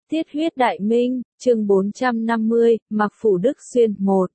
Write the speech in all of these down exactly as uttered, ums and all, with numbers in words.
Tiết huyết đại minh, chương bốn trăm năm mươi, Mạc Phủ Đức Xuyên, một.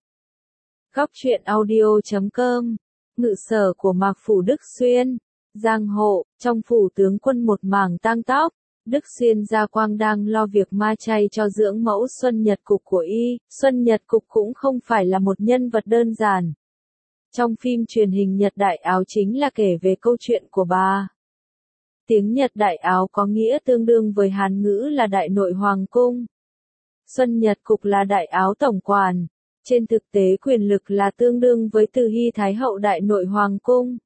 Góc truyện audio chấm com. Ngự sở của Mạc Phủ Đức Xuyên, giang hộ, trong phủ tướng quân một mảng tang tóc. Đức Xuyên Gia Quang đang lo việc ma chay cho dưỡng mẫu Xuân Nhật Cục của y. Xuân Nhật Cục cũng không phải là một nhân vật đơn giản. Trong phim truyền hình Nhật Đại Áo chính là kể về câu chuyện của bà. Tiếng Nhật Đại Áo có nghĩa tương đương với Hán ngữ là Đại Nội Hoàng Cung. Xuân Nhật Cục là Đại Áo Tổng Quản. Trên thực tế quyền lực là tương đương với Từ Hy Thái Hậu Đại Nội Hoàng Cung.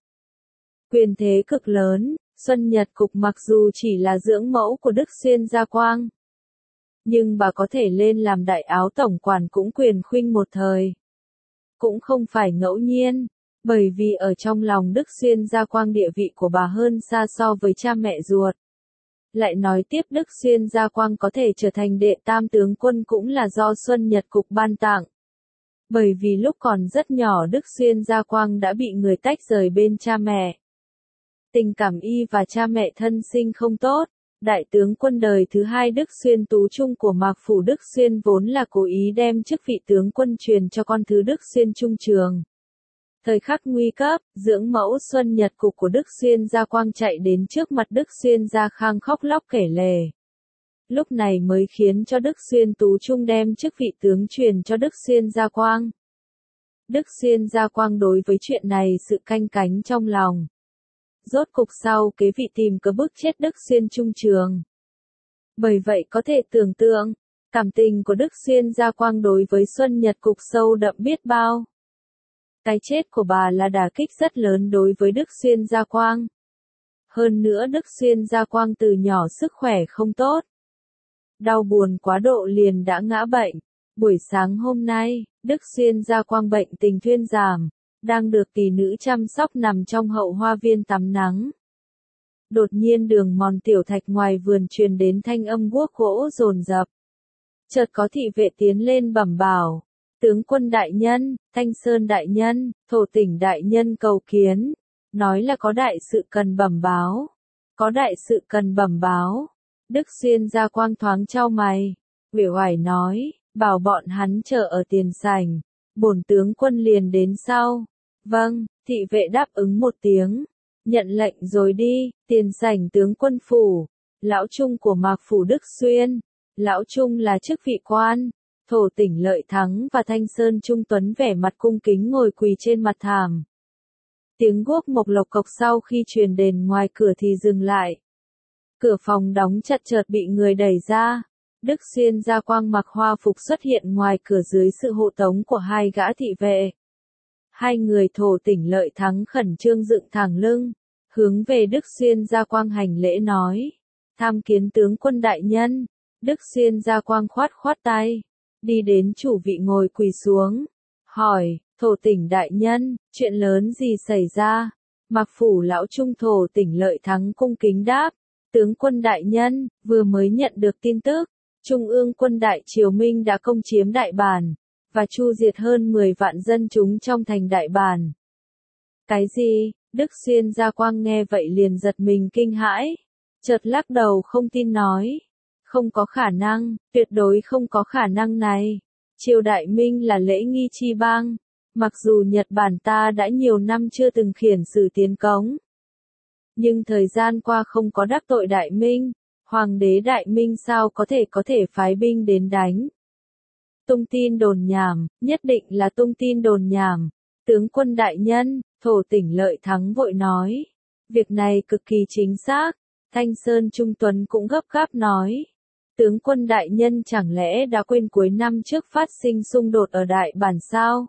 Quyền thế cực lớn, Xuân Nhật Cục mặc dù chỉ là dưỡng mẫu của Đức Xuyên Gia Quang. Nhưng bà có thể lên làm Đại Áo Tổng Quản cũng quyền khuynh một thời. Cũng không phải ngẫu nhiên. Bởi vì ở trong lòng Đức Xuyên Gia Quang địa vị của bà hơn xa so với cha mẹ ruột. Lại nói tiếp Đức Xuyên Gia Quang có thể trở thành đệ tam tướng quân cũng là do Xuân Nhật Cục ban tặng. Bởi vì lúc còn rất nhỏ Đức Xuyên Gia Quang đã bị người tách rời bên cha mẹ. Tình cảm y và cha mẹ thân sinh không tốt. Đại tướng quân đời thứ hai Đức Xuyên Tú Trung của Mạc Phủ Đức Xuyên vốn là cố ý đem chức vị tướng quân truyền cho con thứ Đức Xuyên Trung Trường. Thời khắc nguy cấp, dưỡng mẫu Xuân Nhật Cục của Đức Xuyên Gia Quang chạy đến trước mặt Đức Xuyên Gia Khang khóc lóc kể lể. Lúc này mới khiến cho Đức Xuyên Tú Trung đem chức vị tướng truyền cho Đức Xuyên Gia Quang. Đức Xuyên Gia Quang đối với chuyện này sự canh cánh trong lòng. Rốt cục sau kế vị tìm cớ bức chết Đức Xuyên Trung Trường. Bởi vậy có thể tưởng tượng, cảm tình của Đức Xuyên Gia Quang đối với Xuân Nhật Cục sâu đậm biết bao. Cái chết của bà là đả kích rất lớn đối với Đức Xuyên Gia Quang. Hơn nữa Đức Xuyên Gia Quang từ nhỏ sức khỏe không tốt. Đau buồn quá độ liền đã ngã bệnh. Buổi sáng hôm nay, Đức Xuyên Gia Quang bệnh tình thuyên giảm, đang được tỷ nữ chăm sóc nằm trong hậu hoa viên tắm nắng. Đột nhiên đường mòn tiểu thạch ngoài vườn truyền đến thanh âm guốc gỗ dồn dập. Chợt có thị vệ tiến lên bẩm bảo. Tướng quân đại nhân, Thanh Sơn đại nhân, Thổ Tỉnh đại nhân cầu kiến, nói là có đại sự cần bẩm báo. Có đại sự cần bẩm báo. Đức Xuyên Gia Quang thoáng chau mày, uể oải nói, bảo bọn hắn chờ ở tiền sảnh, bổn tướng quân liền đến sau. Vâng, thị vệ đáp ứng một tiếng, nhận lệnh rồi đi, tiền sảnh tướng quân phủ, lão trung của Mạc Phủ Đức Xuyên, lão trung là chức vị quan. Thổ Tỉnh Lợi Thắng và Thanh Sơn Trung Tuấn vẻ mặt cung kính ngồi quỳ trên mặt thảm. Tiếng guốc mộc lộc cộc sau khi truyền đến ngoài cửa thì dừng lại. Cửa phòng đóng chặt chợt bị người đẩy ra. Đức Xuyên Gia Quang mặc hoa phục xuất hiện ngoài cửa dưới sự hộ tống của hai gã thị vệ. Hai người Thổ Tỉnh Lợi Thắng khẩn trương dựng thẳng lưng, hướng về Đức Xuyên Gia Quang hành lễ nói. Tham kiến tướng quân đại nhân. Đức Xuyên Gia Quang khoát khoát tay. Đi đến chủ vị ngồi quỳ xuống, hỏi, Thổ Tỉnh đại nhân, chuyện lớn gì xảy ra? Mạc Phủ lão trung Thổ Tỉnh Lợi Thắng cung kính đáp, tướng quân đại nhân, vừa mới nhận được tin tức, Trung ương quân Đại Triều Minh đã công chiếm Đại Bản, và chu diệt hơn mười vạn dân chúng trong thành Đại Bản. Cái gì? Đức Xuyên Gia Quang nghe vậy liền giật mình kinh hãi, chợt lắc đầu không tin nói. Không có khả năng, tuyệt đối không có khả năng này. Triều Đại Minh là lễ nghi chi bang. Mặc dù Nhật Bản ta đã nhiều năm chưa từng khiển xử tiến cống. Nhưng thời gian qua không có đắc tội Đại Minh. Hoàng đế Đại Minh sao có thể có thể phái binh đến đánh. Tung tin đồn nhảm, nhất định là tung tin đồn nhảm. Tướng quân đại nhân, Thổ Tỉnh Lợi Thắng vội nói. Việc này cực kỳ chính xác. Thanh Sơn Trung Tuấn cũng gấp gáp nói. Tướng quân đại nhân chẳng lẽ đã quên cuối năm trước phát sinh xung đột ở Đại Bản sao?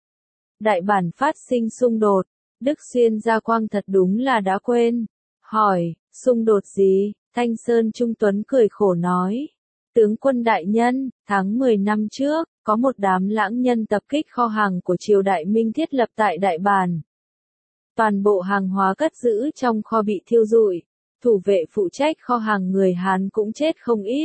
Đại Bản phát sinh xung đột, Đức Xuyên Gia Quang thật đúng là đã quên. Hỏi, xung đột gì? Thanh Sơn Trung Tuấn cười khổ nói. Tướng quân đại nhân, tháng mười năm trước, có một đám lãng nhân tập kích kho hàng của triều Đại Minh thiết lập tại Đại Bản. Toàn bộ hàng hóa cất giữ trong kho bị thiêu rụi, thủ vệ phụ trách kho hàng người Hán cũng chết không ít.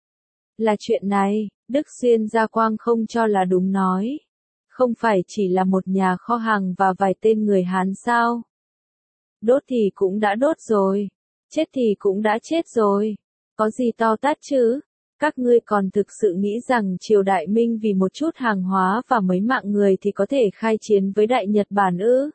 Là chuyện này, Đức Xuyên Gia Quang không cho là đúng nói. Không phải chỉ là một nhà kho hàng và vài tên người Hán sao? Đốt thì cũng đã đốt rồi. Chết thì cũng đã chết rồi. Có gì to tát chứ? Các ngươi còn thực sự nghĩ rằng triều Đại Minh vì một chút hàng hóa và mấy mạng người thì có thể khai chiến với Đại Nhật Bản ư?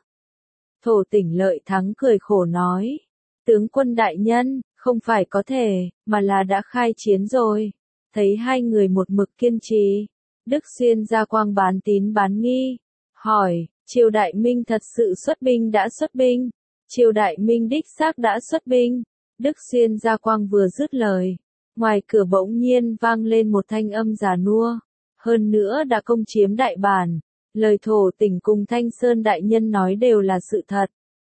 Thổ Tỉnh Lợi Thắng cười khổ nói. Tướng quân đại nhân, không phải có thể, mà là đã khai chiến rồi. Thấy hai người một mực kiên trì. Đức Xuyên ra quang bán tín bán nghi. Hỏi, triều Đại Minh thật sự xuất binh đã xuất binh? Triều Đại Minh đích xác đã xuất binh. Đức Xuyên ra quang vừa dứt lời. Ngoài cửa bỗng nhiên vang lên một thanh âm già nua. Hơn nữa đã công chiếm Đại Bản. Lời Thổ Tỉnh cùng Thanh Sơn đại nhân nói đều là sự thật.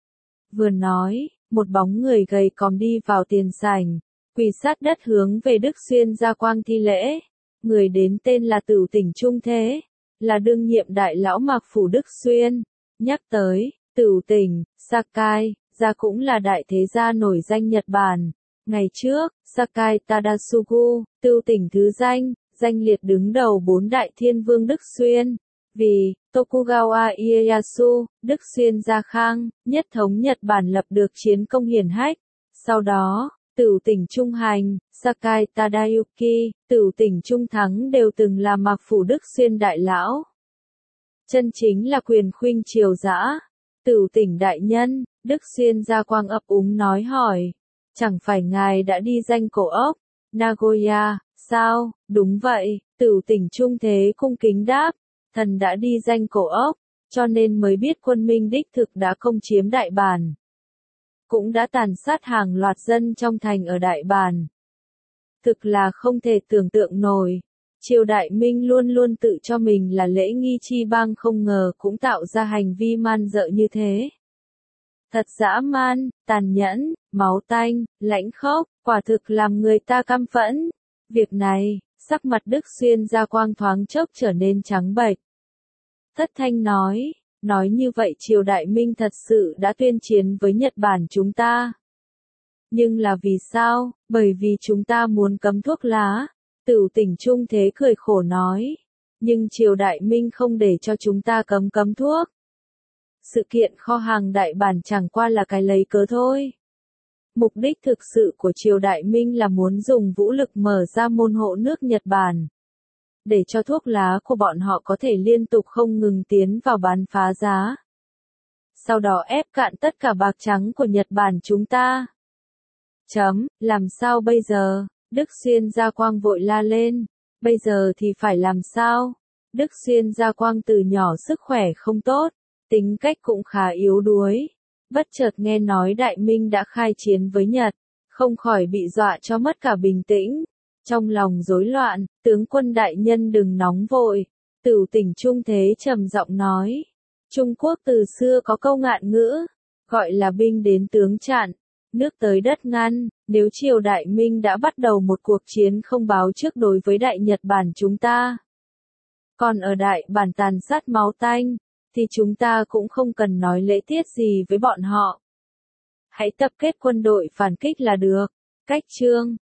Vừa nói, một bóng người gầy còm đi vào tiền sảnh, quỳ sát đất hướng về Đức Xuyên ra quang thi lễ. Người đến tên là Tửu Tỉnh Trung Thế, là đương nhiệm đại lão Mạc Phủ Đức Xuyên. Nhắc tới, Tửu Tỉnh, Sakai, gia cũng là đại thế gia nổi danh Nhật Bản. Ngày trước, Sakai Tadasugu, Tửu Tỉnh thứ danh, danh liệt đứng đầu bốn đại thiên vương Đức Xuyên. Vì Tokugawa Ieyasu, Đức Xuyên Gia Khang, nhất thống Nhật Bản lập được chiến công hiển hách. Sau đó, Tửu Tỉnh Trung Hành, Sakai Tadayuki, Tửu Tỉnh Trung Thắng đều từng là Mạc Phủ Đức Xuyên đại lão. Chân chính là quyền khuynh triều dã. Tửu Tỉnh đại nhân, Đức Xuyên Gia Quang ấp úng nói hỏi. Chẳng phải ngài đã đi danh cổ ốc, Nagoya, sao? Đúng vậy, Tửu Tỉnh Trung Thế cung kính đáp. Thần đã đi danh cổ ốc, cho nên mới biết quân Minh đích thực đã công chiếm Đại Bản. Cũng đã tàn sát hàng loạt dân trong thành ở Đại Bản. Thực là không thể tưởng tượng nổi. Triều Đại Minh luôn luôn tự cho mình là lễ nghi chi bang, không ngờ cũng tạo ra hành vi man dợ như thế. Thật dã man, tàn nhẫn, máu tanh, lãnh khốc, quả thực làm người ta căm phẫn. Việc này, sắc mặt Đức Xuyên Gia Quang thoáng chốc trở nên trắng bệch. Thất thanh nói, nói như vậy triều Đại Minh thật sự đã tuyên chiến với Nhật Bản chúng ta. Nhưng là vì sao? Bởi vì chúng ta muốn cấm thuốc lá. Tửu Tỉnh Trung Thế cười khổ nói. Nhưng triều Đại Minh không để cho chúng ta cấm cấm thuốc. Sự kiện kho hàng Đại Bản chẳng qua là cái lấy cớ thôi. Mục đích thực sự của triều Đại Minh là muốn dùng vũ lực mở ra môn hộ nước Nhật Bản. Để cho thuốc lá của bọn họ có thể liên tục không ngừng tiến vào bán phá giá. Sau đó ép cạn tất cả bạc trắng của Nhật Bản chúng ta. Chấm, làm sao bây giờ? Đức Xuyên Gia Quang vội la lên. Bây giờ thì phải làm sao? Đức Xuyên Gia Quang từ nhỏ sức khỏe không tốt, tính cách cũng khá yếu đuối. Bất chợt nghe nói Đại Minh đã khai chiến với Nhật, không khỏi bị dọa cho mất cả bình tĩnh. Trong lòng rối loạn, tướng quân đại nhân đừng nóng vội. Tửu Tỉnh Trung Thế trầm giọng nói. Trung Quốc từ xưa có câu ngạn ngữ, gọi là binh đến tướng chặn, nước tới đất ngăn. Nếu triều Đại Minh đã bắt đầu một cuộc chiến không báo trước đối với Đại Nhật Bản chúng ta, còn ở Đại Bản tàn sát máu tanh, thì chúng ta cũng không cần nói lễ tiết gì với bọn họ. Hãy tập kết quân đội phản kích là được. Cách chương